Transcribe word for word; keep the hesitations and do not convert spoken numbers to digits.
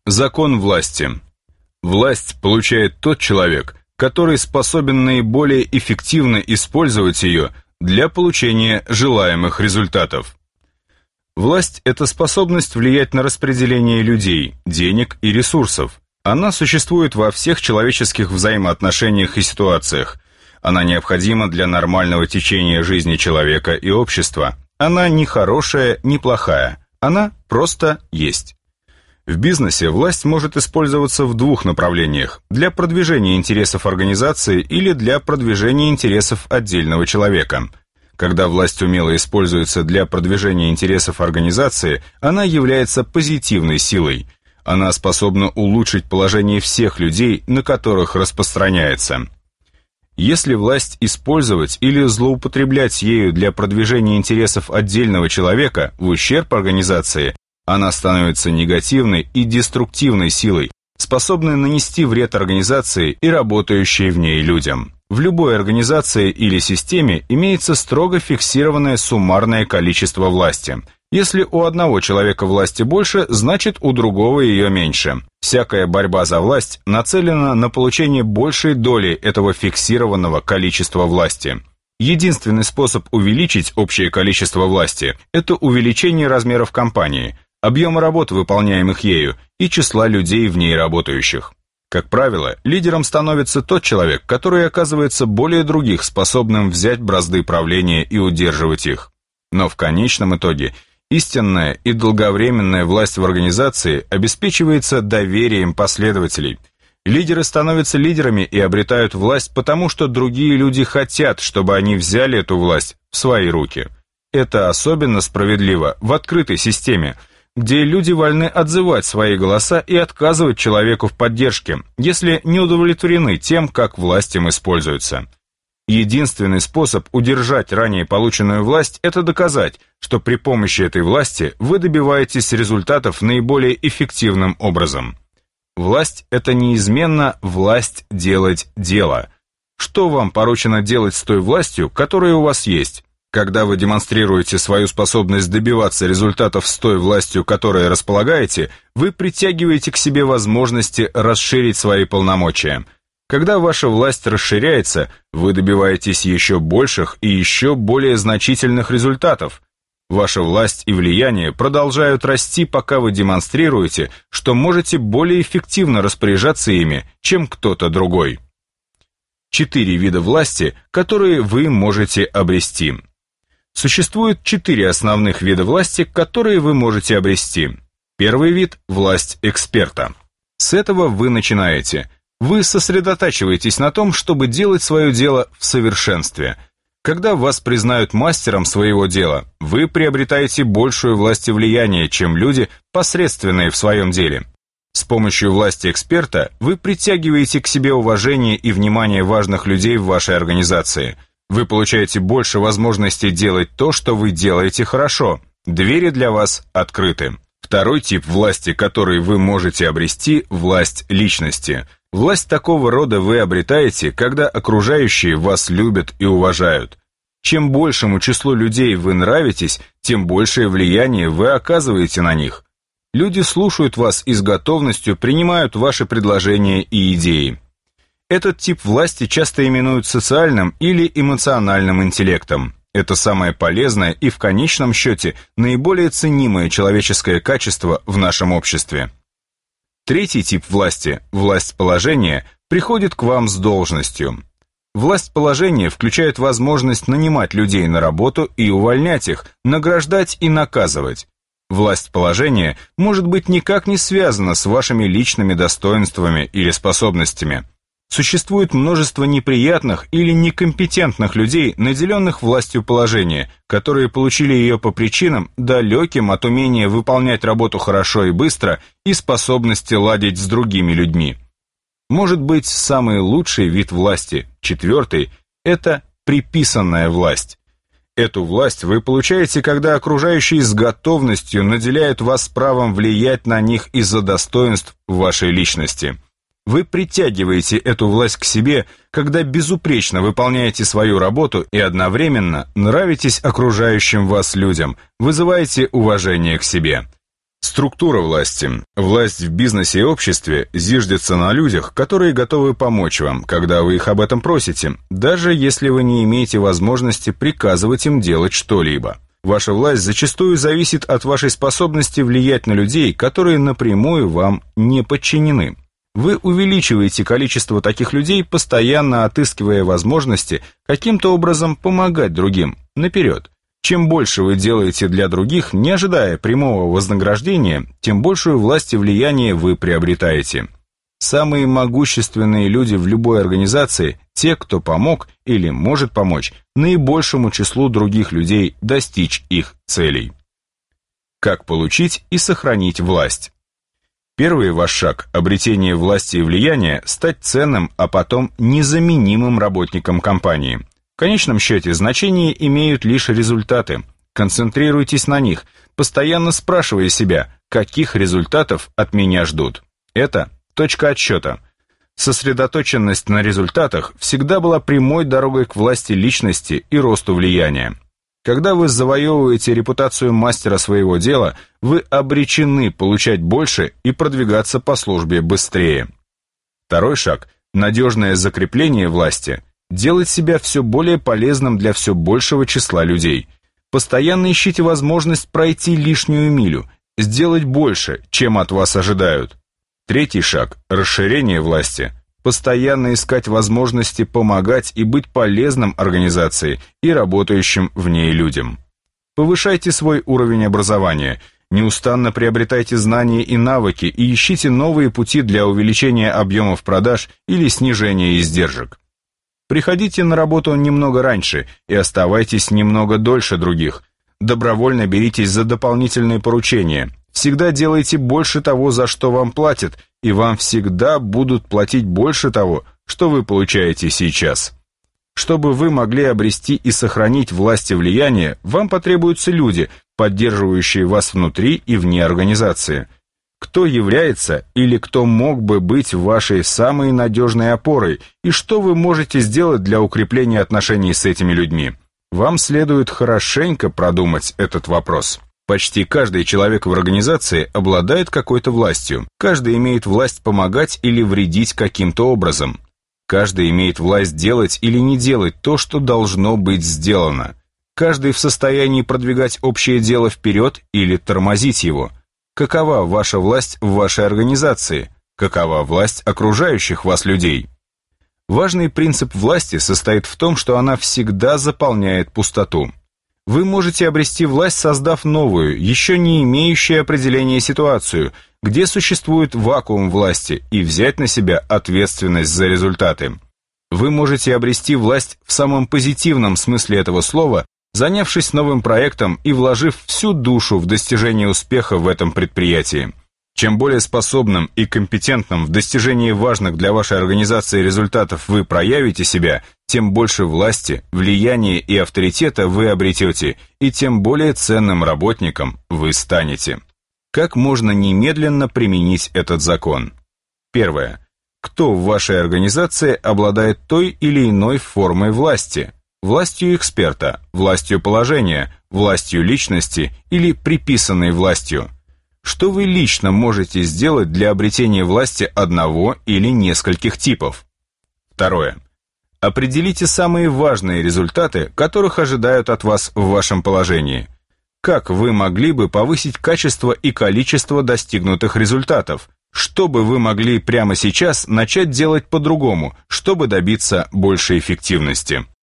Закон власти. Власть получает тот человек, который способен наиболее эффективно использовать ее для получения желаемых результатов. Власть – это способность влиять на распределение людей, денег и ресурсов. Она существует во всех человеческих взаимоотношениях и ситуациях. Она необходима для нормального течения жизни человека и общества. Она не хорошая, не плохая. Она просто есть. В бизнесе власть может использоваться в двух направлениях – для продвижения интересов организации или для продвижения интересов отдельного человека. Когда власть умело используется для продвижения интересов организации, она является позитивной силой. Она способна улучшить положение всех людей, на которых распространяется. Если власть использовать или злоупотреблять ею для продвижения интересов отдельного человека в ущерб организации, она становится негативной и деструктивной силой, способной нанести вред организации и работающей в ней людям. В любой организации или системе имеется строго фиксированное суммарное количество власти. Если у одного человека власти больше, значит у другого ее меньше. Всякая борьба за власть нацелена на получение большей доли этого фиксированного количества власти. Единственный способ увеличить общее количество власти – это увеличение размеров компании, объема работ, выполняемых ею, и числа людей в ней работающих. Как правило, лидером становится тот человек, который оказывается более других способным взять бразды правления и удерживать их. Но в конечном итоге истинная и долговременная власть в организации обеспечивается доверием последователей. Лидеры становятся лидерами и обретают власть, потому что другие люди хотят, чтобы они взяли эту власть в свои руки. Это особенно справедливо в открытой системе, где люди вольны отзывать свои голоса и отказывать человеку в поддержке, если не удовлетворены тем, как власть им используется. Единственный способ удержать ранее полученную власть – это доказать, что при помощи этой власти вы добиваетесь результатов наиболее эффективным образом. Власть – это неизменно власть делать дело. Что вам поручено делать с той властью, которая у вас есть? Когда вы демонстрируете свою способность добиваться результатов с той властью, которой располагаете, вы притягиваете к себе возможности расширить свои полномочия. Когда ваша власть расширяется, вы добиваетесь еще больших и еще более значительных результатов. Ваша власть и влияние продолжают расти, пока вы демонстрируете, что можете более эффективно распоряжаться ими, чем кто-то другой. Четыре вида власти, которые вы можете обрести. Существует четыре основных вида власти, которые вы можете обрести. Первый вид – власть эксперта. С этого вы начинаете. Вы сосредотачиваетесь на том, чтобы делать свое дело в совершенстве. Когда вас признают мастером своего дела, вы приобретаете большую власть и влияние, чем люди, посредственные в своем деле. С помощью власти эксперта вы притягиваете к себе уважение и внимание важных людей в вашей организации. Вы получаете больше возможностей делать то, что вы делаете хорошо. Двери для вас открыты. Второй тип власти, который вы можете обрести – власть личности. Власть такого рода вы обретаете, когда окружающие вас любят и уважают. Чем большему числу людей вы нравитесь, тем большее влияние вы оказываете на них. Люди слушают вас и с готовностью принимают ваши предложения и идеи. Этот тип власти часто именуют социальным или эмоциональным интеллектом. Это самое полезное и, в конечном счете, наиболее ценимое человеческое качество в нашем обществе. Третий тип власти, власть положения, приходит к вам с должностью. Власть положения включает возможность нанимать людей на работу и увольнять их, награждать и наказывать. Власть положения может быть никак не связана с вашими личными достоинствами или способностями. Существует множество неприятных или некомпетентных людей, наделенных властью положения, которые получили ее по причинам, далеким от умения выполнять работу хорошо и быстро и способности ладить с другими людьми. Может быть, самый лучший вид власти, четвертый, это приписанная власть. Эту власть вы получаете, когда окружающие с готовностью наделяют вас правом влиять на них из-за достоинств вашей личности. Вы притягиваете эту власть к себе, когда безупречно выполняете свою работу и одновременно нравитесь окружающим вас людям, вызываете уважение к себе. Структура власти. Власть в бизнесе и обществе зиждется на людях, которые готовы помочь вам, когда вы их об этом просите, даже если вы не имеете возможности приказывать им делать что-либо. Ваша власть зачастую зависит от вашей способности влиять на людей, которые напрямую вам не подчинены. Вы увеличиваете количество таких людей, постоянно отыскивая возможности каким-то образом помогать другим, наперед. Чем больше вы делаете для других, не ожидая прямого вознаграждения, тем большую власть и влияние вы приобретаете. Самые могущественные люди в любой организации – те, кто помог или может помочь наибольшему числу других людей достичь их целей. Как получить и сохранить власть? Первый ваш шаг – обретение власти и влияния – стать ценным, а потом незаменимым работником компании. В конечном счете значение имеют лишь результаты. Концентрируйтесь на них, постоянно спрашивая себя, каких результатов от меня ждут. Это точка отсчета. Сосредоточенность на результатах всегда была прямой дорогой к власти личности и росту влияния. Когда вы завоевываете репутацию мастера своего дела, вы обречены получать больше и продвигаться по службе быстрее. Второй шаг – надежное закрепление власти – делать себя все более полезным для все большего числа людей. Постоянно ищите возможность пройти лишнюю милю, сделать больше, чем от вас ожидают. Третий шаг – расширение власти. Постоянно искать возможности помогать и быть полезным организации и работающим в ней людям. Повышайте свой уровень образования, неустанно приобретайте знания и навыки и ищите новые пути для увеличения объемов продаж или снижения издержек. Приходите на работу немного раньше и оставайтесь немного дольше других. Добровольно беритесь за дополнительные поручения. Всегда делайте больше того, за что вам платят, и вам всегда будут платить больше того, что вы получаете сейчас. Чтобы вы могли обрести и сохранить власть и влияние, вам потребуются люди, поддерживающие вас внутри и вне организации. Кто является или кто мог бы быть вашей самой надежной опорой, и что вы можете сделать для укрепления отношений с этими людьми? Вам следует хорошенько продумать этот вопрос. Почти каждый человек в организации обладает какой-то властью. Каждый имеет власть помогать или вредить каким-то образом. Каждый имеет власть делать или не делать то, что должно быть сделано. Каждый в состоянии продвигать общее дело вперед или тормозить его. Какова ваша власть в вашей организации? Какова власть окружающих вас людей? Важный принцип власти состоит в том, что она всегда заполняет пустоту. Вы можете обрести власть, создав новую, еще не имеющую определения ситуацию, где существует вакуум власти, и взять на себя ответственность за результаты. Вы можете обрести власть в самом позитивном смысле этого слова, занявшись новым проектом и вложив всю душу в достижение успеха в этом предприятии. Чем более способным и компетентным в достижении важных для вашей организации результатов вы проявите себя, тем больше власти, влияния и авторитета вы обретете, и тем более ценным работником вы станете. Как можно немедленно применить этот закон? Первое. Кто в вашей организации обладает той или иной формой власти? Властью эксперта, властью положения, властью личности или приписанной властью? Что вы лично можете сделать для обретения власти одного или нескольких типов? Второе. Определите самые важные результаты, которых ожидают от вас в вашем положении. Как вы могли бы повысить качество и количество достигнутых результатов? Что бы вы могли прямо сейчас начать делать по-другому, чтобы добиться большей эффективности?